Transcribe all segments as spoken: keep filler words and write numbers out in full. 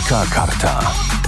Wielka Karta.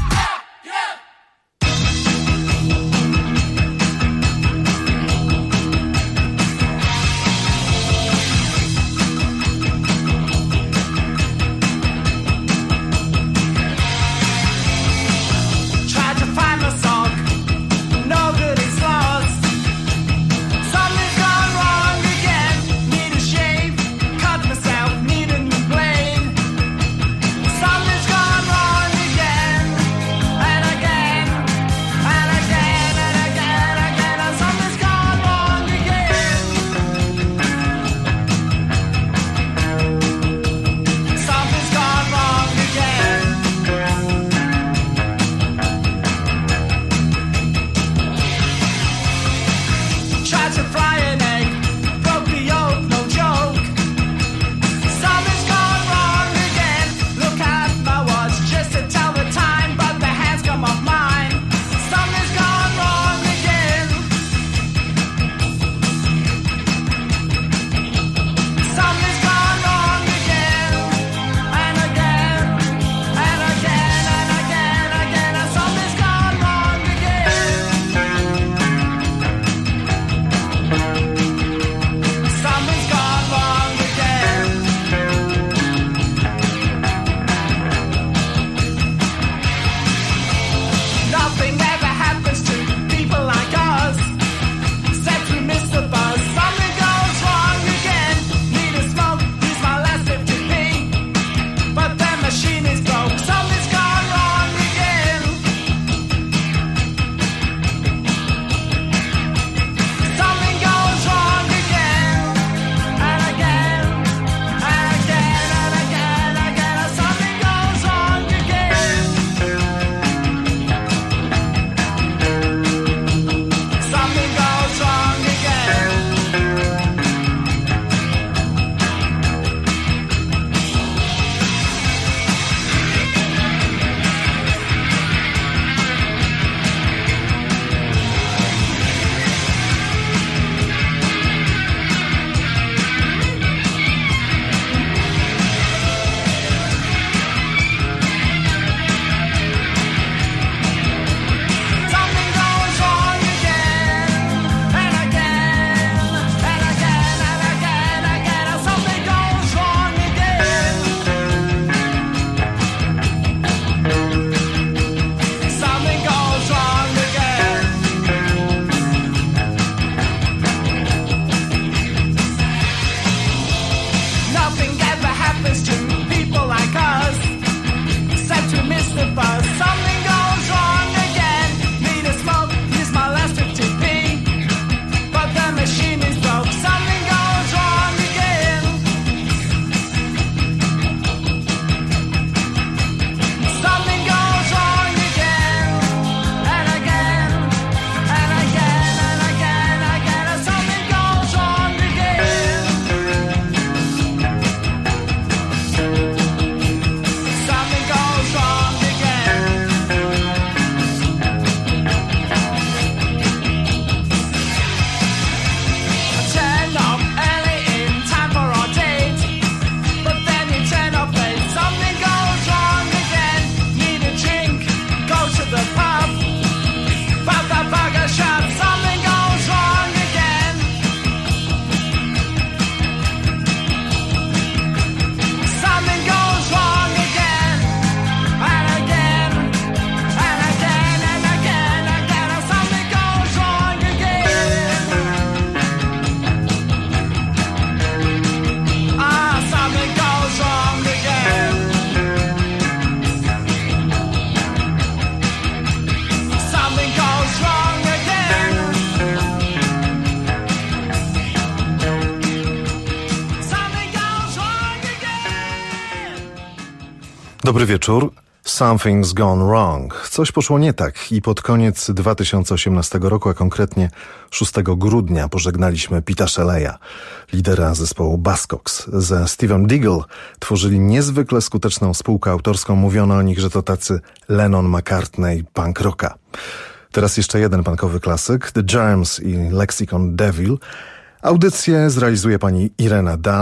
Dobry wieczór. Something's gone wrong. Coś poszło nie tak i pod koniec dwa tysiące osiemnastego roku, a konkretnie szóstego grudnia, pożegnaliśmy Pita Shelley'a, lidera zespołu Buzzcocks. Ze Steve'em Diggle tworzyli niezwykle skuteczną spółkę autorską. Mówiono o nich, że to tacy Lennon-McCartney punk rocka. Teraz jeszcze jeden punkowy klasyk, The Germs i Lexicon Devil. Audycję zrealizuje pani Irena Dunn.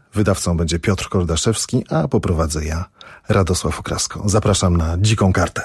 Wydawcą będzie Piotr Koldaszewski, a poprowadzę ja, Radosław Okrasko. Zapraszam na Dziką Kartę.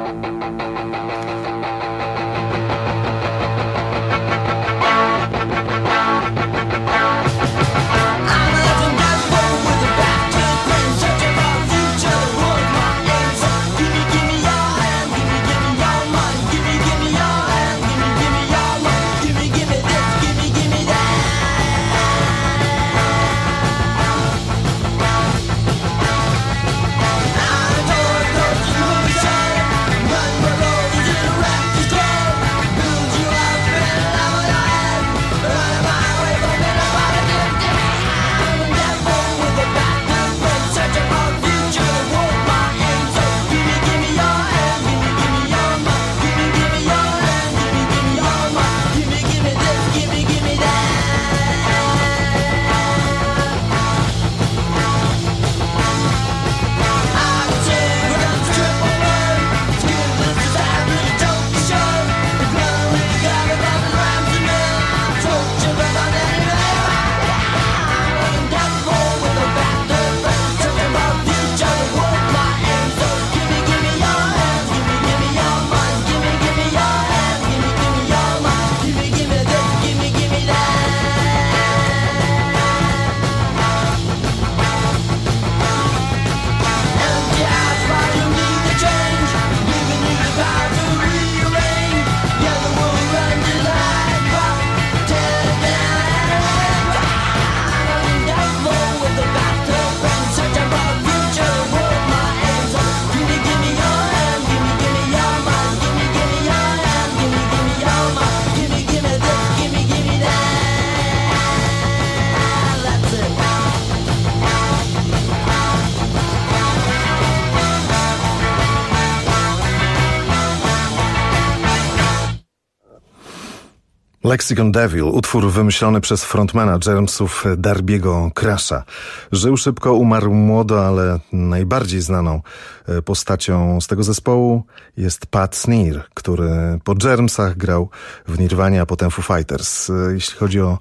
Lexicon Devil, utwór wymyślony przez frontmana Germsów Darby'ego Crasha. Żył szybko, umarł młodo, ale najbardziej znaną postacią z tego zespołu jest Pat Sneer, który po Germsach grał w Nirwanie, a potem Foo Fighters. Jeśli chodzi o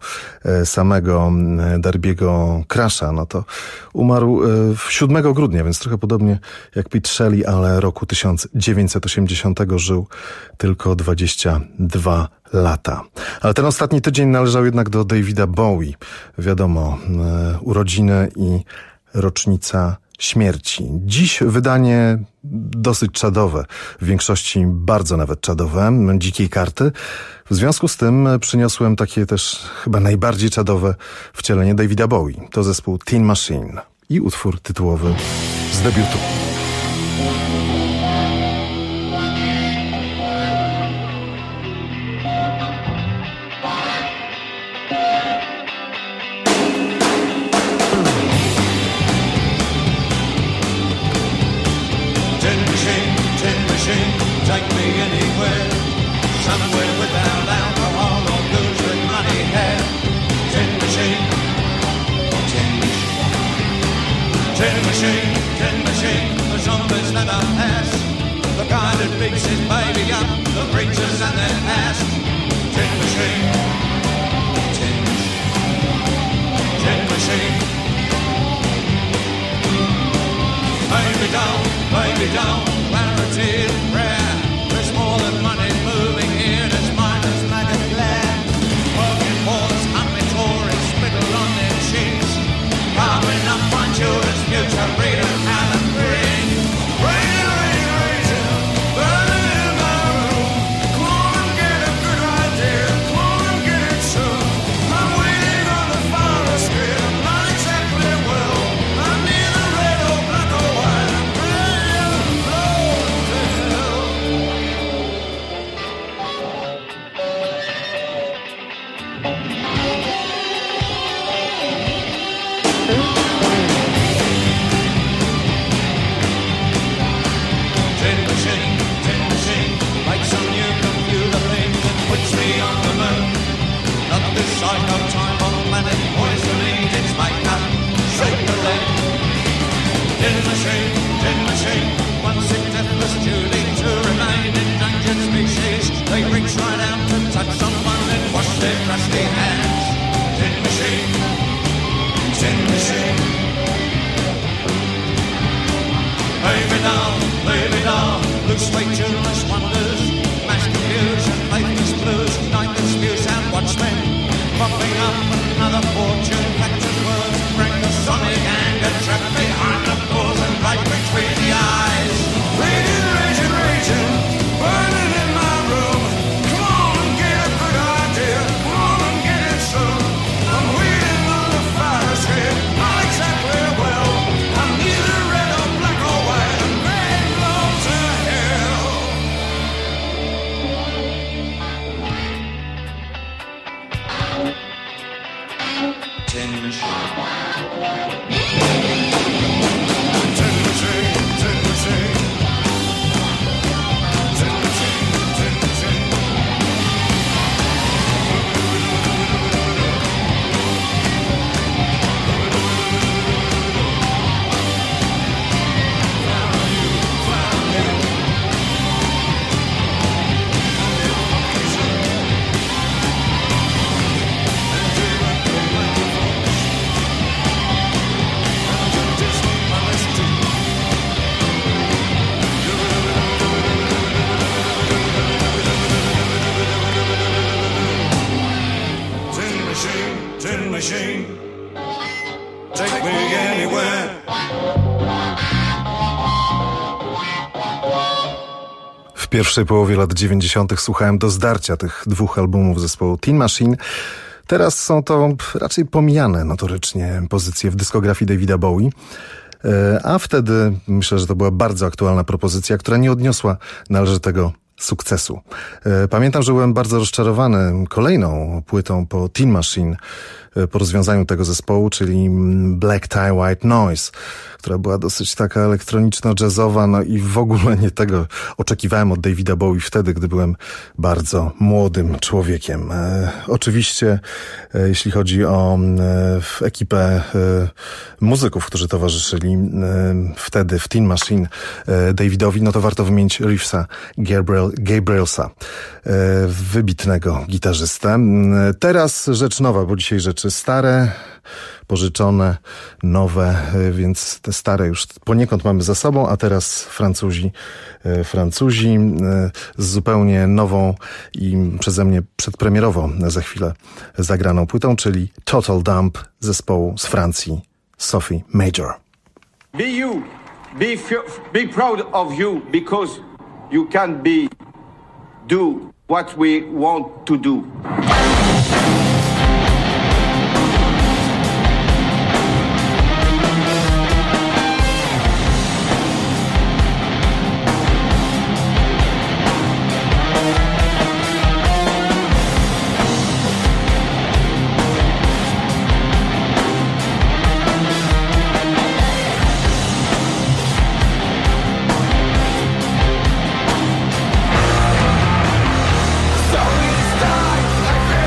samego Darby'ego Crasha, no to umarł siódmego grudnia, więc trochę podobnie jak Pete Shelley, ale roku tysiąc dziewięćset osiemdziesiątego żył tylko dwadzieścia dwa lata. Ale ten ostatni tydzień należał jednak do Davida Bowie. Wiadomo, e, urodziny i rocznica śmierci. Dziś wydanie dosyć czadowe, w większości bardzo nawet czadowe, Dzikiej Karty. W związku z tym przyniosłem takie też chyba najbardziej czadowe wcielenie Davida Bowie. To zespół Tin Machine i utwór tytułowy z debiutu. Tin machine, tin machine. down, lay me down. Loose weight, journalist wonders, mass confusion, faithless blues, night disputes and watchmen. Popping up another fortune, factored words, bring the sonic anger, trap behind the doors and right between the eyes. Raging, raging, raging, burning in my room. Come on and get a good idea, come on and get it soon. I'm waiting on the fire escape, not exactly well. I'm neither red or black or white, I'm red blown to hell. Tin machine. Tin machine, tin machine. Tin machine, tin machine. Tin machine, tin machine. Take me anywhere. W pierwszej połowie lat dziewięćdziesiątych słuchałem do zdarcia tych dwóch albumów zespołu Tin Machine. Teraz są to raczej pomijane notorycznie pozycje w dyskografii Davida Bowie. A wtedy myślę, że to była bardzo aktualna propozycja, która nie odniosła należytego sukcesu. Pamiętam, że byłem bardzo rozczarowany kolejną płytą po Tin Machine, po rozwiązaniu tego zespołu, czyli Black Tie White Noise, która była dosyć taka elektroniczno-jazzowa, no i w ogóle nie tego oczekiwałem od Davida Bowie wtedy, gdy byłem bardzo młodym człowiekiem. E, oczywiście, e, jeśli chodzi o e, ekipę e, muzyków, którzy towarzyszyli e, wtedy w Tin Machine e, Davidowi, no to warto wymienić Reevesa Gabriel, Gabrielsa, e, wybitnego gitarzystę. E, teraz rzecz nowa, bo dzisiaj rzeczy stare, pożyczone, nowe, więc te stare już poniekąd mamy za sobą, a teraz Francuzi, Francuzi z zupełnie nową i przeze mnie przedpremierowo za chwilę zagraną płytą, czyli Total Dump zespołu z Francji Sophie Major. Be you, be, be proud of you because you can be, do what we want to do. Sorry, it's time.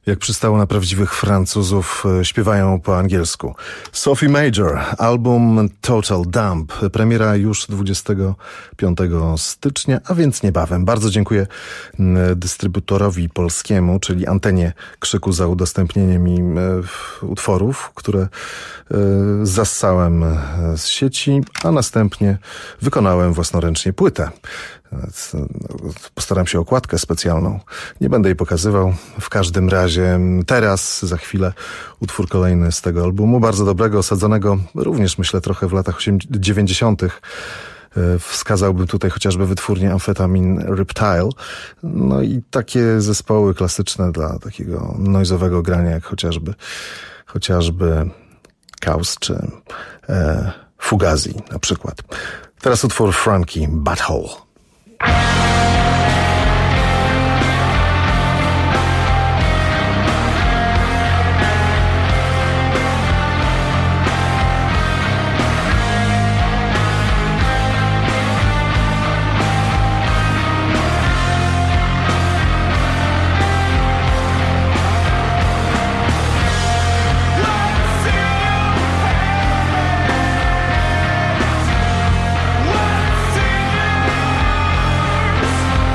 Jak przystało na prawdziwych Francuzów, śpiewają po angielsku. Sophie Major, album Total Dump. Premiera już dwudziestego piątego stycznia, a więc niebawem. Bardzo dziękuję dystrybutorowi polskiemu, czyli Antenie Krzyku, za udostępnienie mi utworów, które zassałem z sieci, a następnie wykonałem własnoręcznie płytę. Postaram się o okładkę specjalną. Nie będę jej pokazywał. W każdym razie teraz, za chwilę, utwór kolejny z tego albumu. Bardzo dobrego, osadzonego również, myślę, trochę w latach dziewięćdziesiątych. Wskazałbym tutaj chociażby wytwórnię Amphetamine Reptile. No i takie zespoły klasyczne dla takiego noizowego grania, jak chociażby chociażby Chaos czy e, Fugazi na przykład. Teraz utwór Frankie Butthole. What's in yours?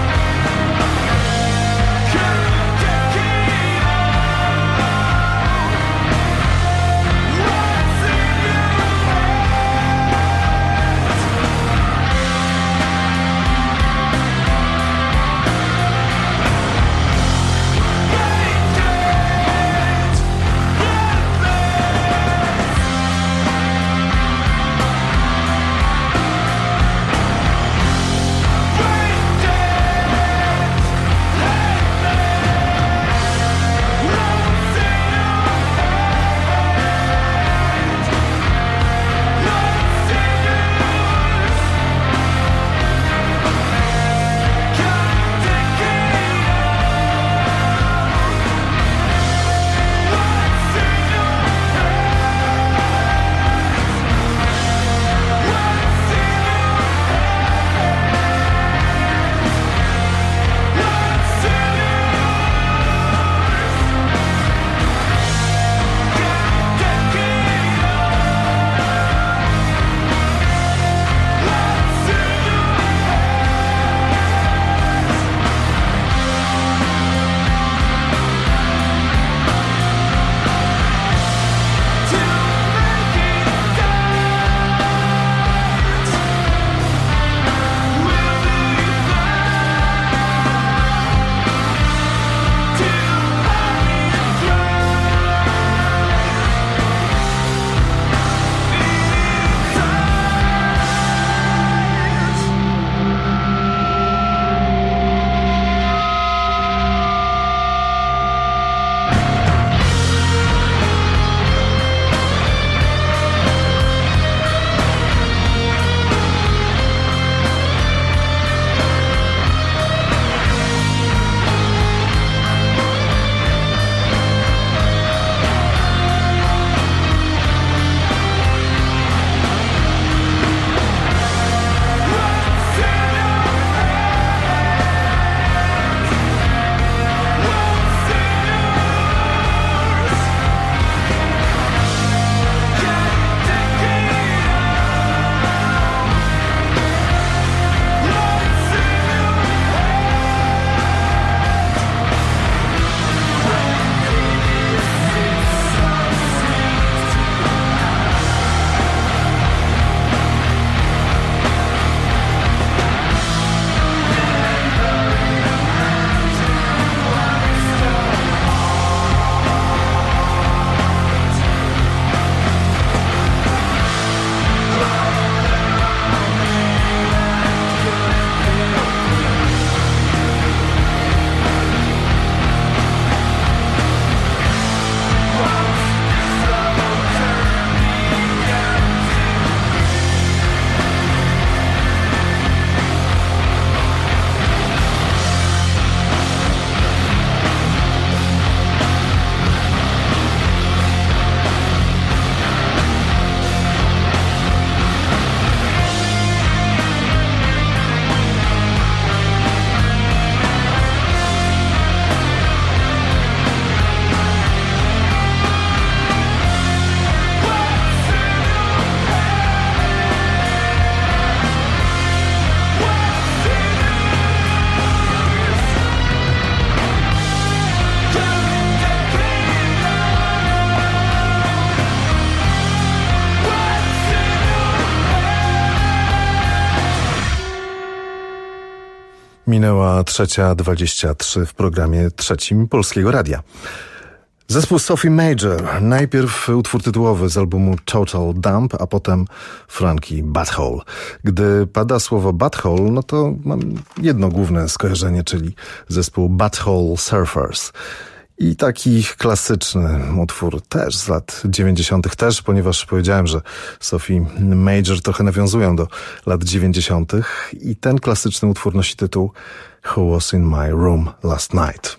Minęła trzecia dwadzieścia trzy w programie trzecim Polskiego Radia. Zespół Sophie Major. Najpierw utwór tytułowy z albumu Total Dump, a potem Frankie Butthole. Gdy pada słowo butthole, no to mam jedno główne skojarzenie, czyli zespół Butthole Surfers. I taki klasyczny utwór też z lat dziewięćdziesiątych też, ponieważ powiedziałem, że Sophie Major trochę nawiązują do lat dziewięćdziesiątych i ten klasyczny utwór nosi tytuł Who Was In My Room Last Night.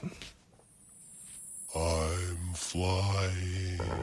I'm flying.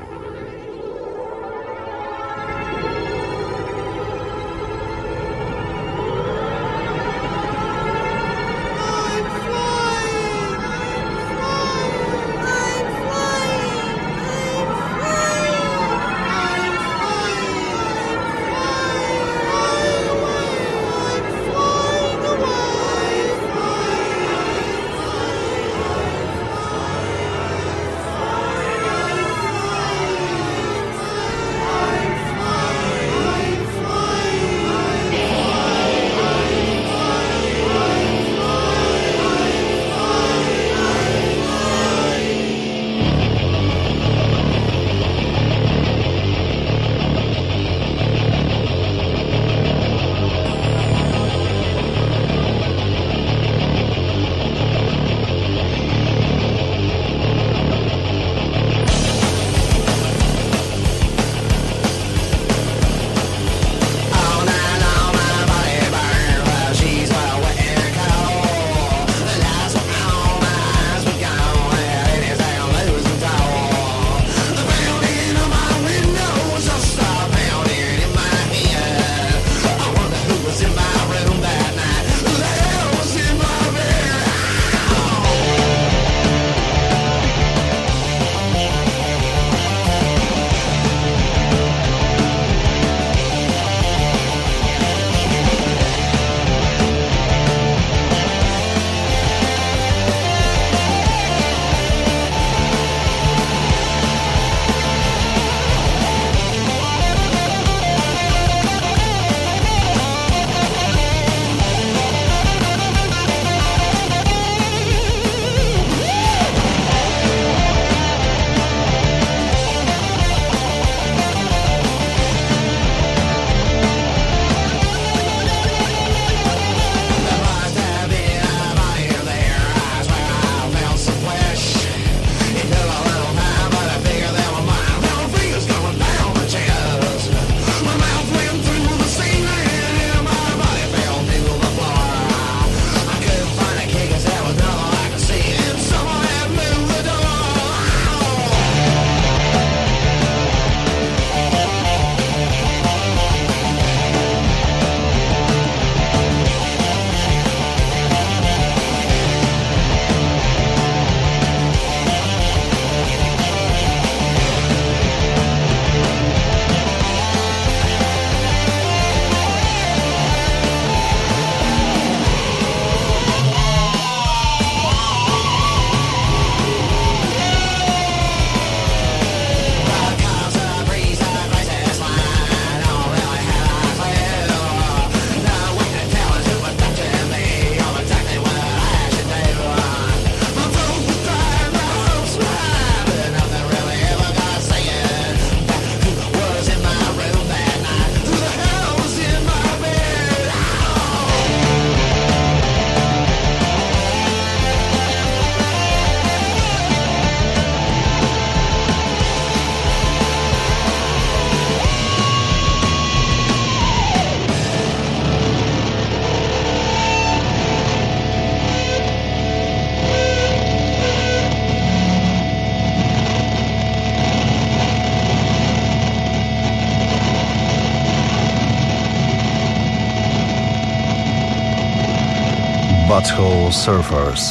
Butthole Surfers.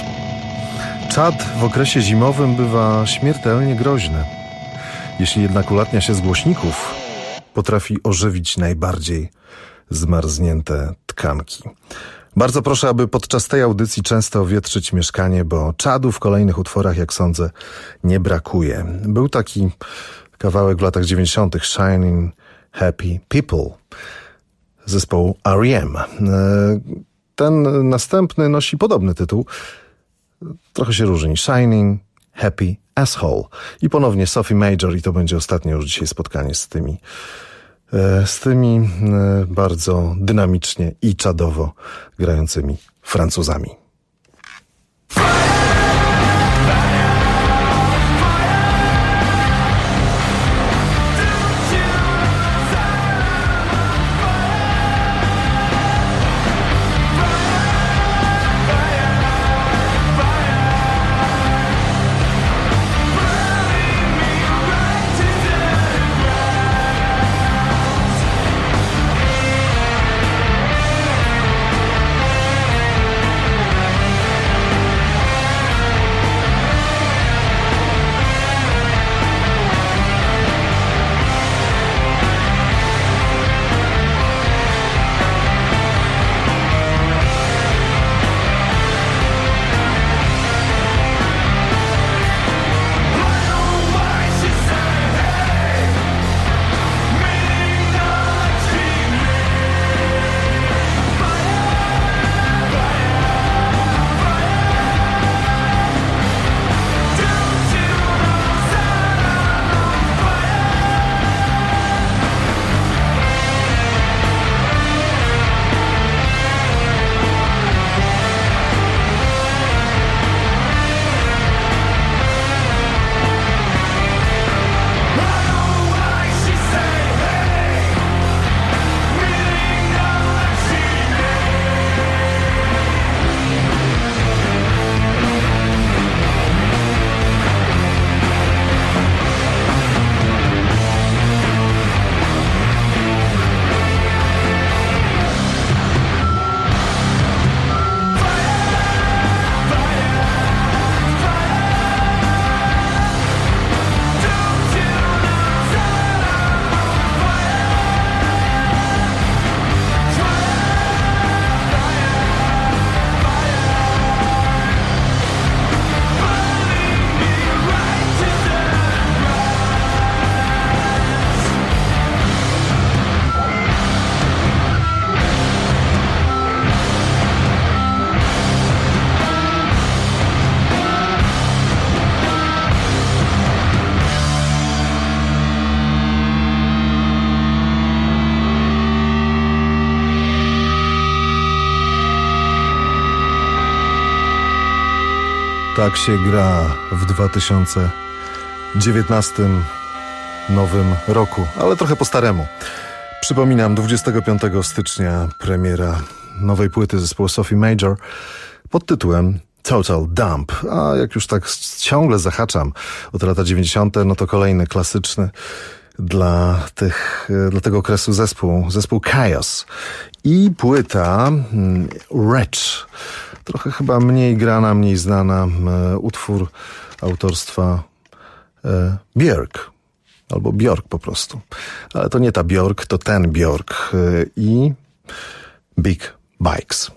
Czad w okresie zimowym bywa śmiertelnie groźny. Jeśli jednak ulatnia się z głośników, potrafi ożywić najbardziej zmarznięte tkanki. Bardzo proszę, aby podczas tej audycji często wietrzyć mieszkanie, bo czadu w kolejnych utworach, jak sądzę, nie brakuje. Był taki kawałek w latach dziewięćdziesiątych Shining Happy People zespołu R E M. ten następny nosi podobny tytuł. Trochę się różni. Shining Happy Asshole. I ponownie Sophie Major i to będzie ostatnie już dzisiaj spotkanie z tymi z tymi bardzo dynamicznie i czadowo grającymi Francuzami. Tak się gra w dwa tysiące dziewiętnastym nowym roku, ale trochę po staremu. Przypominam, dwudziestego piątego stycznia premiera nowej płyty zespołu Sophie Major pod tytułem Total Dump. A jak już tak ciągle zahaczam o te lata dziewięćdziesiąte, no to kolejny klasyczny dla, tych, dla tego okresu zespół, zespół Chaos. I płyta Wretch. Trochę chyba mniej grana, mniej znana, e, utwór autorstwa e, Björk, albo Björk po prostu. Ale to nie ta Björk, to ten Björk e, i Big Bikes.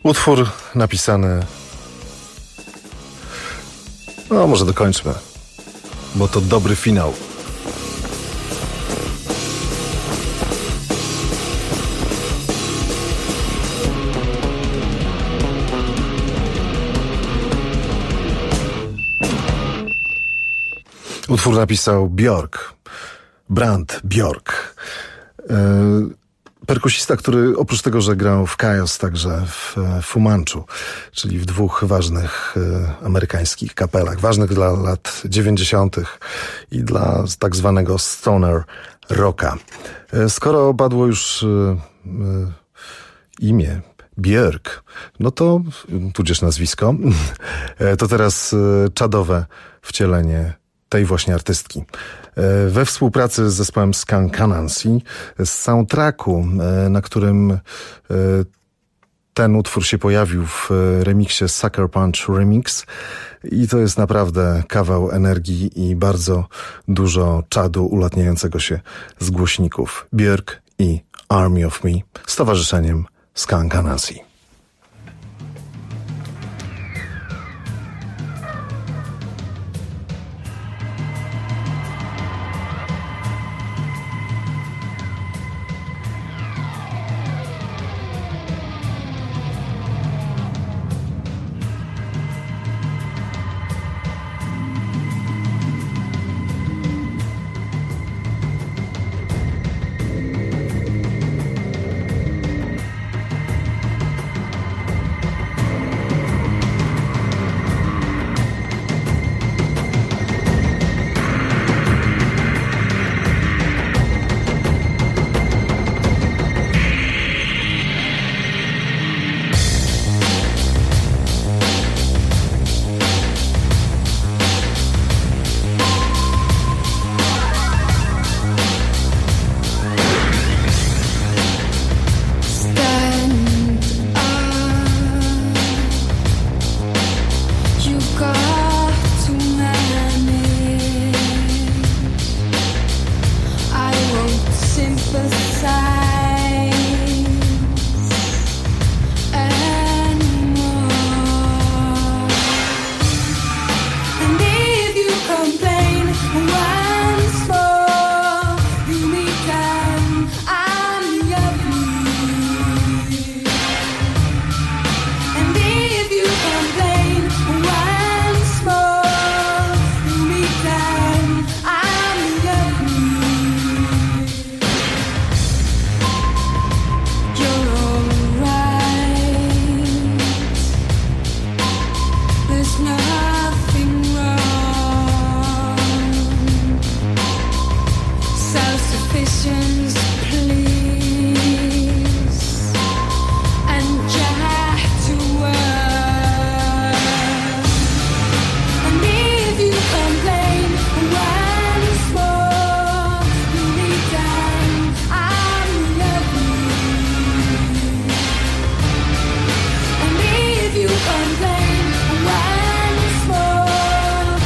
Utwór napisany... No, może dokończmy, bo to dobry finał. Utwór napisał Björk, Brand Björk. Yy, perkusista, który oprócz tego, że grał w Chaos, także w Fu Manchu, czyli w dwóch ważnych yy, amerykańskich kapelach, ważnych dla lat dziewięćdziesiątych i dla tak zwanego stoner rocka. Yy, skoro padło już yy, yy, imię Björk, no to, tudzież nazwisko, to teraz yy, czadowe wcielenie tej właśnie artystki. We współpracy z zespołem Skunk Anansi z soundtracku, na którym ten utwór się pojawił w remiksie Sucker Punch Remix i to jest naprawdę kawał energii i bardzo dużo czadu ulatniającego się z głośników. Björk i Army of Me z towarzyszeniem Skunk Anansi. Complain once more.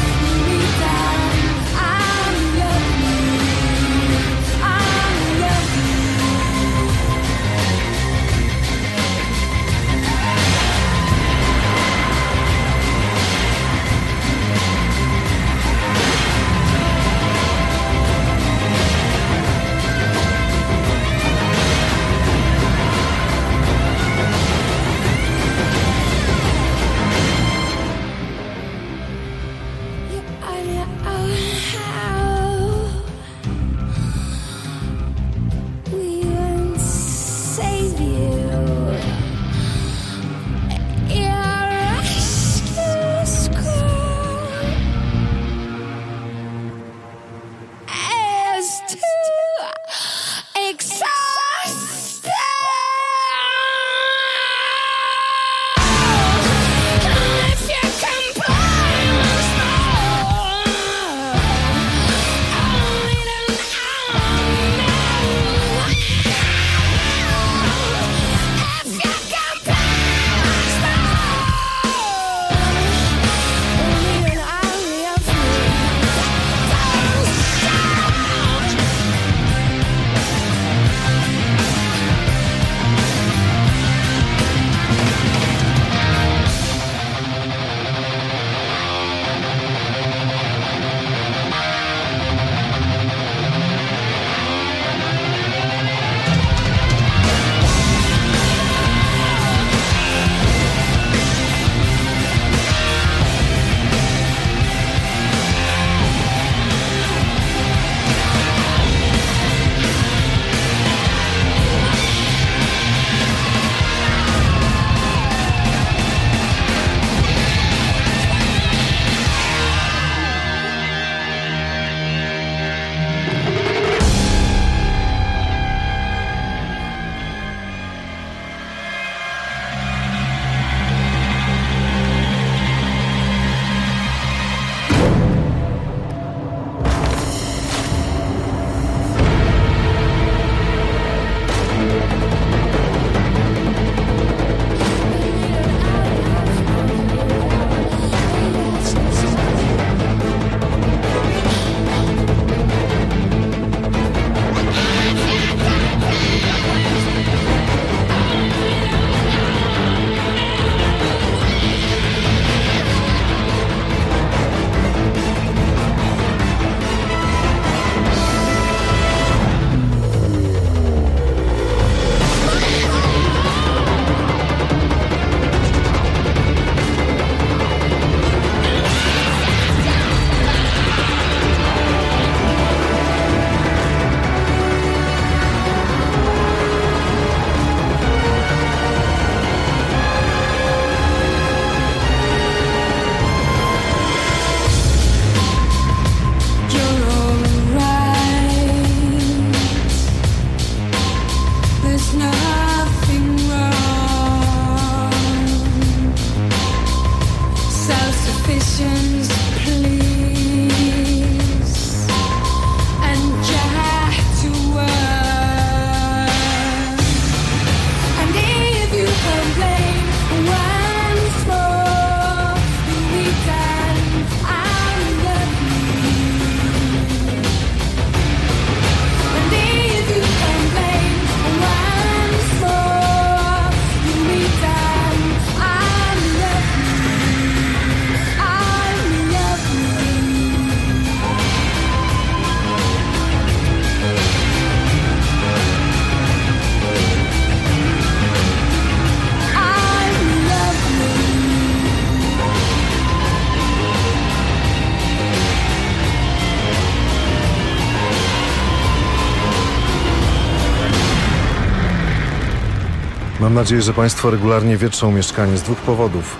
suspicions, please, and get to work. And if you complain once more, we can love you. And if you complain once more, we can love you. I love you. I love you. Mam nadzieję, że Państwo regularnie wietrzą mieszkanie z dwóch powodów.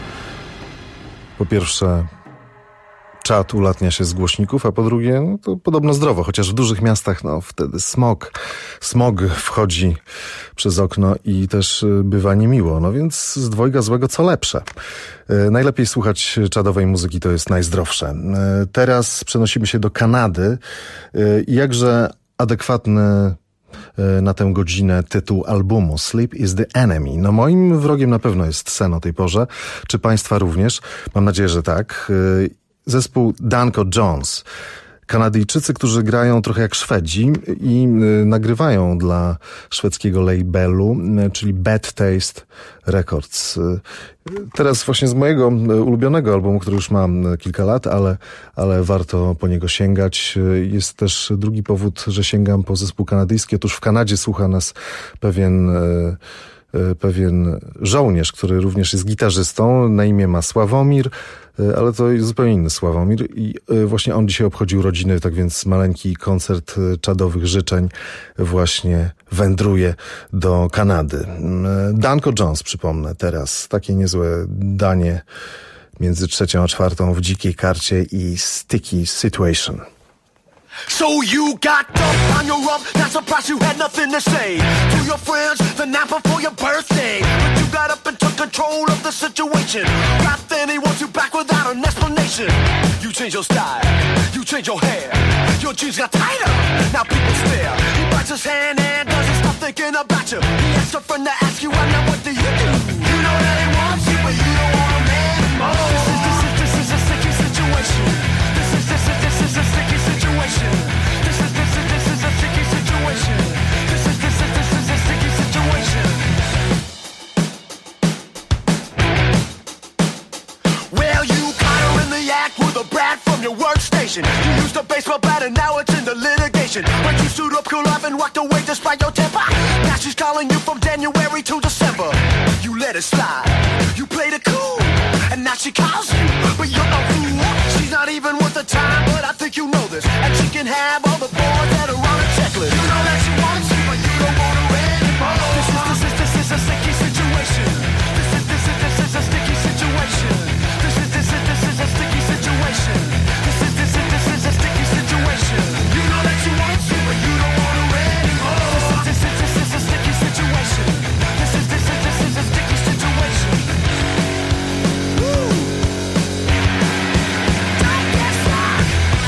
Po pierwsze, czad ulatnia się z głośników, a po drugie, no to podobno zdrowo, chociaż w dużych miastach, no wtedy smog. Smog wchodzi przez okno i też y, bywa niemiło, no więc z dwojga złego co lepsze. Y, najlepiej słuchać czadowej muzyki, to jest najzdrowsze. Y, teraz przenosimy się do Kanady y, i jakże adekwatny na tę godzinę tytuł albumu Sleep is the Enemy. No moim wrogiem na pewno jest sen o tej porze. Czy Państwa również? Mam nadzieję, że tak. Zespół Danko Jones. Kanadyjczycy, którzy grają trochę jak Szwedzi i nagrywają dla szwedzkiego labelu, czyli Bad Taste Records. Teraz właśnie z mojego ulubionego albumu, który już mam kilka lat, ale, ale warto po niego sięgać. Jest też drugi powód, że sięgam po zespół kanadyjski. Otóż w Kanadzie słucha nas pewien... pewien żołnierz, który również jest gitarzystą, na imię ma Sławomir, ale to jest zupełnie inny Sławomir i właśnie on dzisiaj obchodził urodziny, tak więc maleńki koncert czadowych życzeń właśnie wędruje do Kanady. Danko Jones, przypomnę teraz, takie niezłe danie między trzecią a czwartą w dzikiej karcie i Sticky Situation. So you got dumped on your rump, not surprised you had nothing to say to your friends the night before your birthday. But you got up and took control of the situation. Right then he wants you back without an explanation. You change your style, you change your hair, your jeans got tighter, now people stare. He bites his hand and doesn't stop thinking about you. He asks a friend to ask you, well, now what do you do? You know that he wants you, but you don't want him anymore. This is, this is, this is a sticky situation. This is, this is, this is a sticky situation. This is, this is, this is a sticky situation. This is, this is, this is a sticky situation. Well, you caught her in the act with a brat from your workstation. You used a baseball bat and now it's in the litigation. But you suit up, cool up and walked away despite your temper. Now she's calling you from January to December. You let it slide, you played it cool, and now she calls you, but you're a fool. She's not even worth the time, but I think you know this. And she can have all the boys that are on a checklist. You know that she wants you, but you don't want her anymore. This is, this is, this is a sticky situation. This is, this is, this is a sticky situation. This is, this is, this is a sticky situation. This is, this is, this is a sticky situation. You know that she wants you, but you don't want her anymore. This is, this is, this is a sticky situation. This is, this is, this is a sticky situation. Woo! Don't get stuck.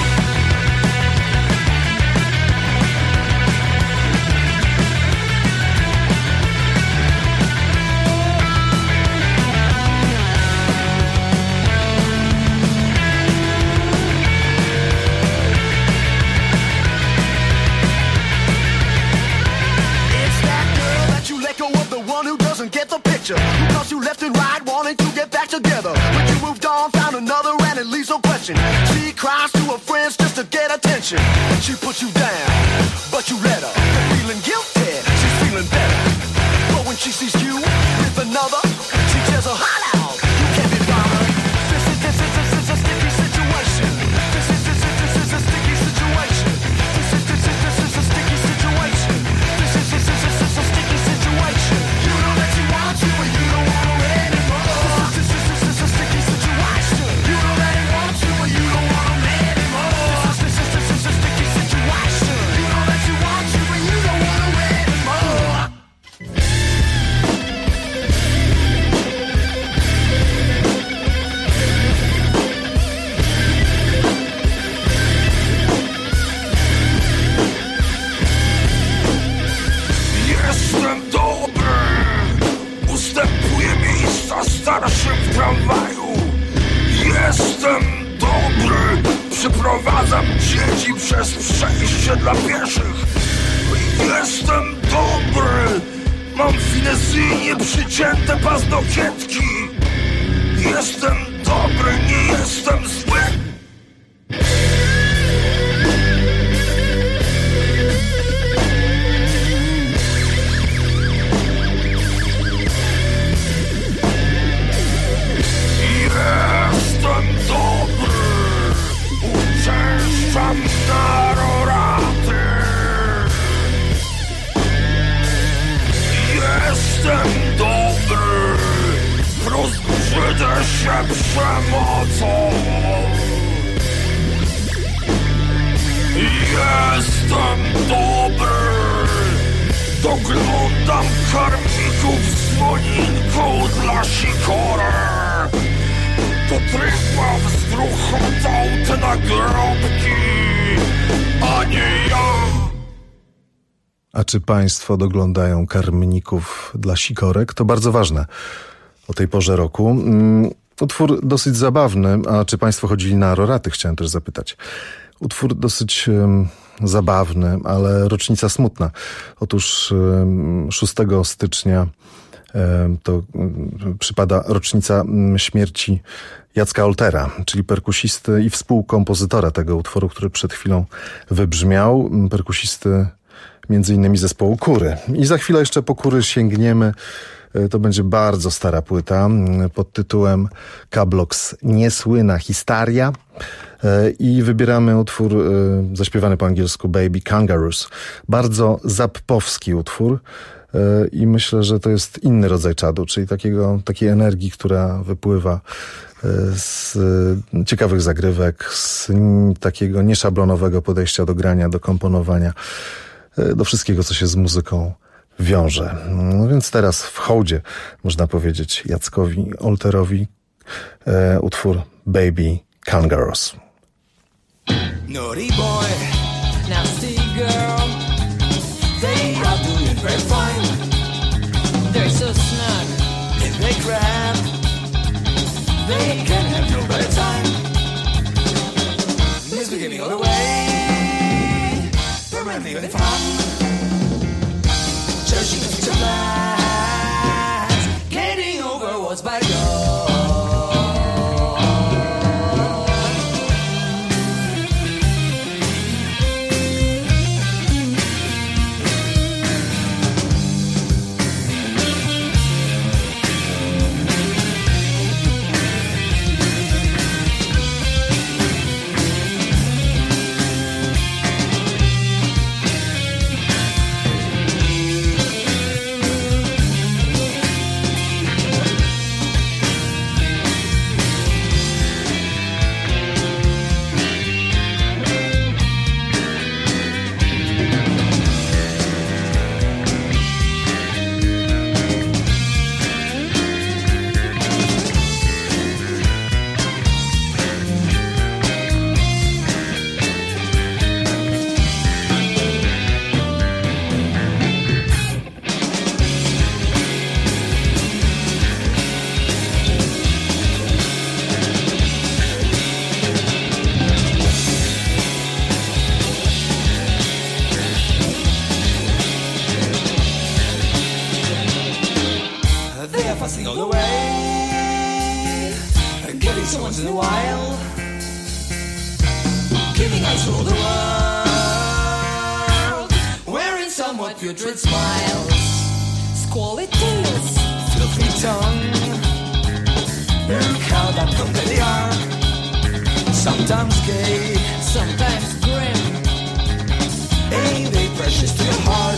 It's that girl that you let go of, the one who doesn't get the picture, who calls you left and right, wanting to get back together. But you moved on, found another, and it leaves no question. She cries to her friends just to get attention. She puts you down, but you let her. You're feeling guilty, she's feeling better. But when she sees you with another, she tears her heart out. You can't be bothered. This is, this is, this is a sticky situation. This is, this is, this is a sticky situation. This is, this is, this is a sticky situation. This is, this is, this is a sticky situation. You know that she wants you, but you don't want her anymore. This is, this is, this is a sticky situation. You know that he wants you, but you don't want him anymore. This is, this is, this is a sticky situation. You know that she wants you, but you don't want her anymore. Przyprowadzam dzieci przez przejście dla pieszych. Jestem dobry. Mam finezyjnie przycięte paznokietki. Jestem dobry, nie jestem zły. Jestem dobry. Uczęszczam na roraty. Jestem dobry. Rozbrzydzę się przemocą. Jestem dobry. Doglądam karmików z słoninką dla sikory. To trychła wzruchotał te nagrobki, a nie ja. A czy państwo doglądają karmników dla sikorek? To bardzo ważne o tej porze roku. Mm, utwór dosyć zabawny, a czy państwo chodzili na roraty? Chciałem też zapytać. Utwór dosyć um, zabawny, ale rocznica smutna. Otóż um, szóstego stycznia um, to um, przypada rocznica um, śmierci Jacka Oltera, czyli perkusisty i współkompozytora tego utworu, który przed chwilą wybrzmiał. Perkusisty między innymi zespołu Kury. I za chwilę jeszcze po Kury sięgniemy. To będzie bardzo stara płyta pod tytułem K-Blox Niesłyna Histaria. I wybieramy utwór zaśpiewany po angielsku Baby Kangaroos. Bardzo zappowski utwór. I myślę, że to jest inny rodzaj czadu, czyli takiego, takiej energii, która wypływa z ciekawych zagrywek, z takiego nieszablonowego podejścia do grania, do komponowania, do wszystkiego, co się z muzyką wiąże. No więc teraz w hołdzie, można powiedzieć, Jackowi Olterowi e, utwór Baby Kangaroos. Naughty boy, nasty girl, they are doing very fine. They're so snug, if they grab, they can have no better time. This beginning all the way, permanently with fun. Cherishing the future plans, getting over what's bygone. Putrid smiles, squalid tales, filthy tongue. Look how that come they are. Sometimes gay, sometimes grim. Ain't they precious to your heart?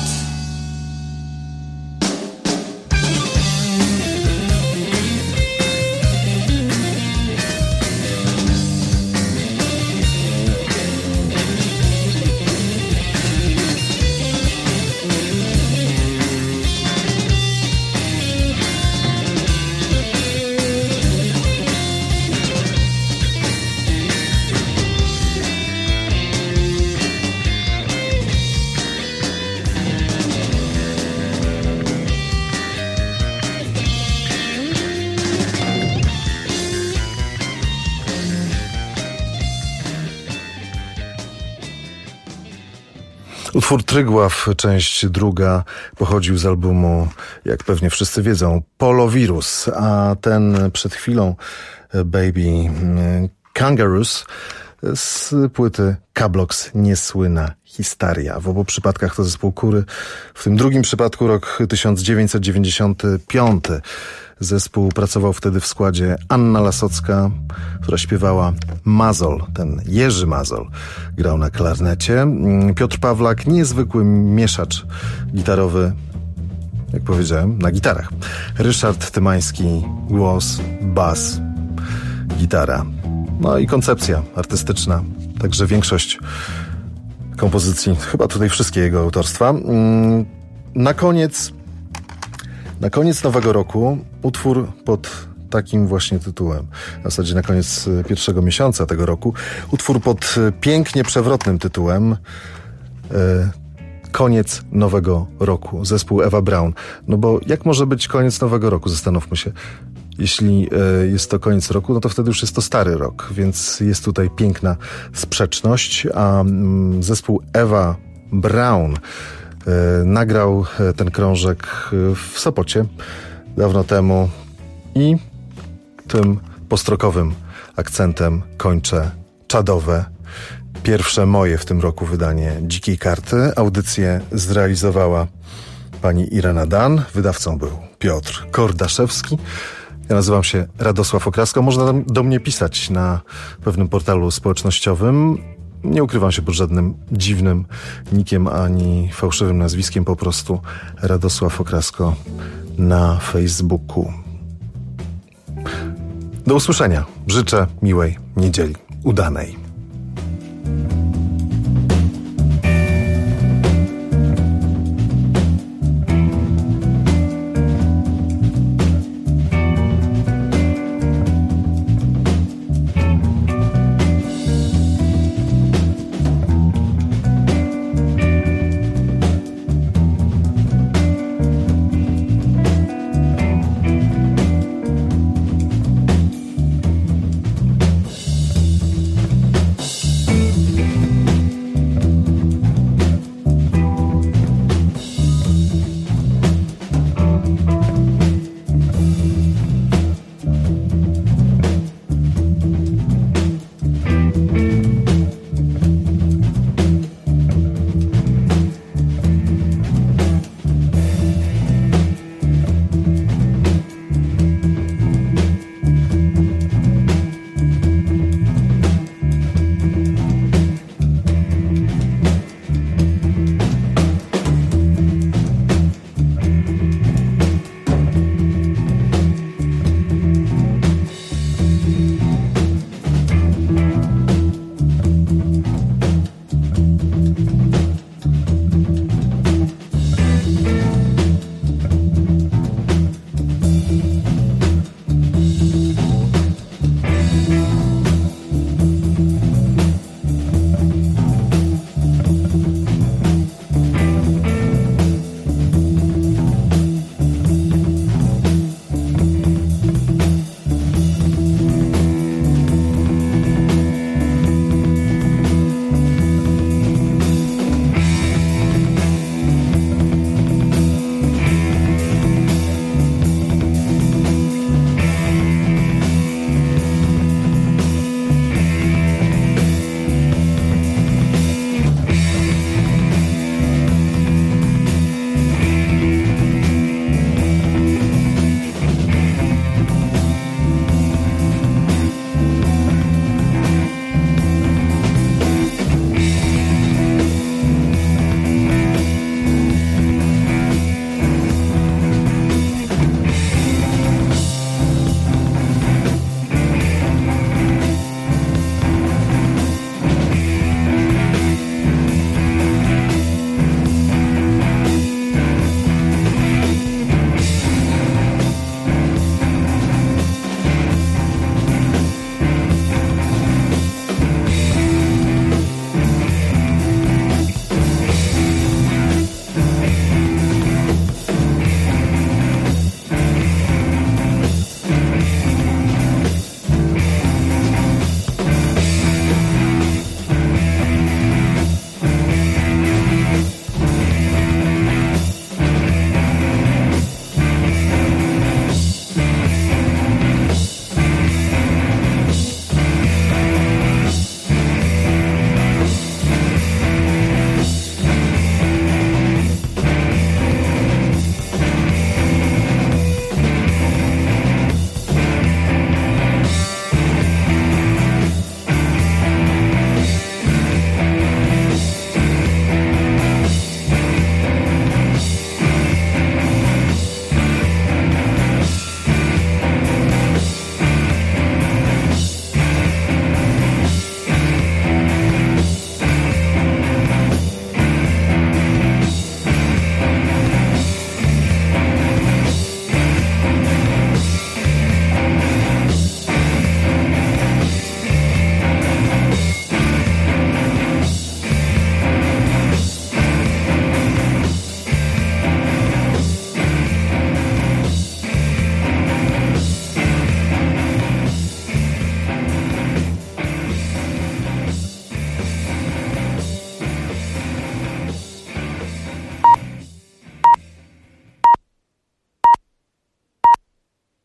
Utwór Trygław, część druga, pochodził z albumu, jak pewnie wszyscy wiedzą, Polowirus, a ten przed chwilą Baby Kangaroos z płyty Kablox Niesłynna Histeria. W obu przypadkach to zespół Kury, w tym drugim przypadku rok tysiąc dziewięćset dziewięćdziesiąty piąty. Zespół pracował wtedy w składzie Anna Lasocka, która śpiewała, Mazol, ten Jerzy Mazol, grał na klarnecie, Piotr Pawlak, niezwykły mieszacz gitarowy, jak powiedziałem, na gitarach, Ryszard Tymański, głos, bas, gitara, no i koncepcja artystyczna, także większość kompozycji, chyba tutaj wszystkie jego autorstwa. Na koniec Na koniec nowego roku utwór pod takim właśnie tytułem, w zasadzie na koniec pierwszego miesiąca tego roku, utwór pod pięknie przewrotnym tytułem e, Koniec nowego roku, zespół Ewa Braun. No bo jak może być koniec nowego roku, zastanówmy się. Jeśli e, jest to koniec roku, no to wtedy już jest to stary rok, więc jest tutaj piękna sprzeczność, a mm, zespół Ewa Braun nagrał ten krążek w Sopocie dawno temu i tym postrokowym akcentem kończę czadowe, pierwsze moje w tym roku wydanie Dzikiej Karty. Audycję zrealizowała pani Irena Dan, wydawcą był Piotr Kordaszewski. Ja nazywam się Radosław Okrasko. Można do mnie pisać na pewnym portalu społecznościowym. Nie ukrywam się pod żadnym dziwnym nikiem ani fałszywym nazwiskiem, po prostu Radosław Okrasko na Facebooku. Do usłyszenia. Życzę miłej niedzieli. Udanej.